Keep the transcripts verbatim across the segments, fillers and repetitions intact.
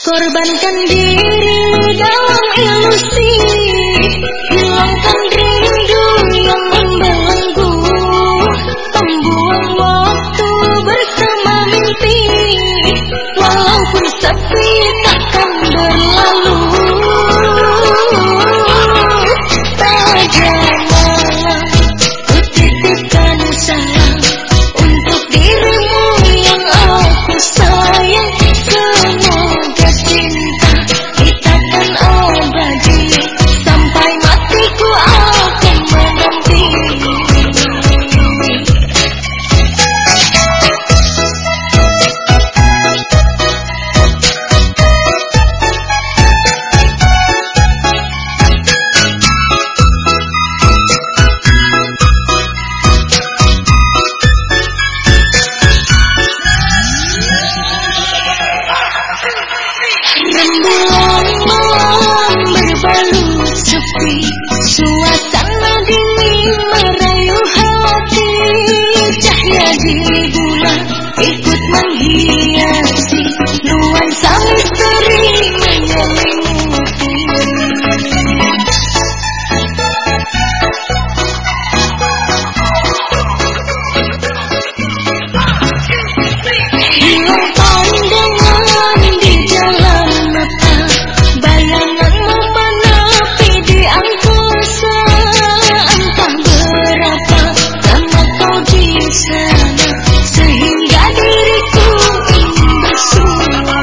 Korbankan diri dalam ilusi, hilangkan rindu yang membelenggu, membuang waktu bersama mimpi, walaupun sepi takkan berlalu. Pada malam ku titipkan salam untuk dirimu yang aku sayang. Semoga cinta kita kan abadi, sampai matiku akan menanti. Rembulan malam berbalut sepi, suasana dingin merayu hati, cahaya di bulan ikut menghiasi, nuansa misteri menyelimuti. Hilang pandangan di jalan mata, bayanganmu menepi di angkasa. Entah berapa lama kau di sana, sehingga diriku ingin bersua.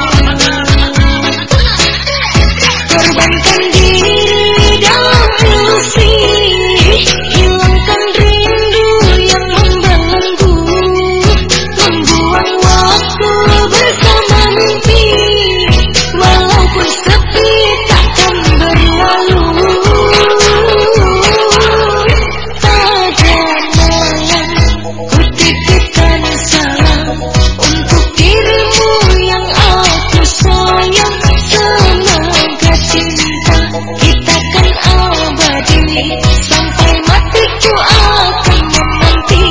Korbankan diri dalam ilusi, hilangkan rindu yang membelenggu, membuang waktu bersama mimpi, walaupun sepi takkan berlalu. Pada malam ku titipkan salam untuk dirimu yang aku sayang. Semoga cinta kita kan abadi, sampai matiku akan menanti.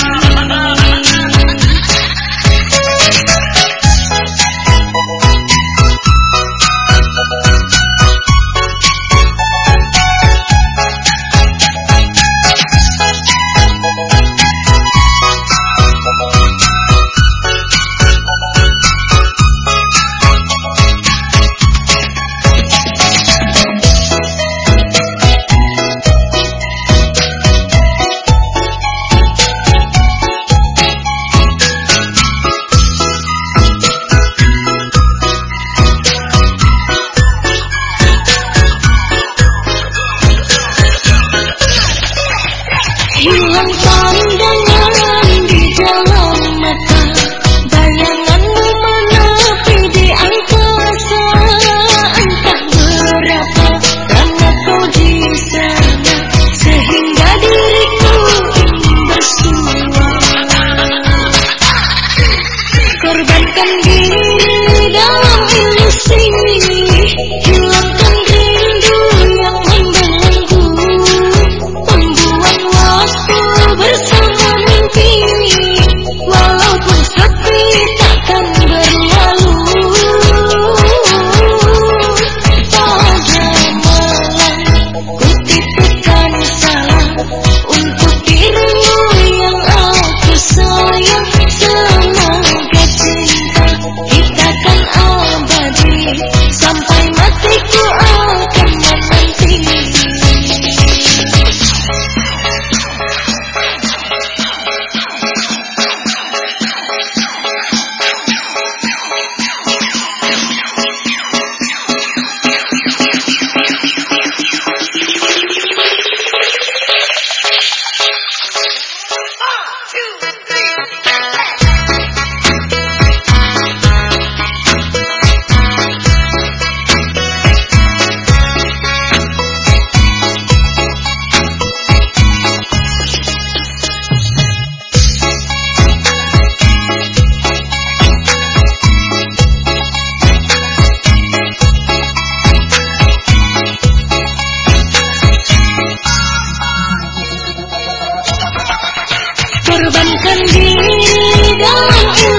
Hilang pandangan di jalan mata, bayanganmu menepi di angkasa. Entah berapa lama kau di sana, sehingga diriku ingin bersua. Korbankan diri dalam ilusi, hilangkan rindu yang membelenggu, membuang waktu bersama mimpi, walaupun sepi takkan berlalu. Pada malam ku titipkan salam untuk dirimu yang aku sayang. Semoga cinta kita kan abadi, sampai matiku akan menanti. Korbankan diri dalam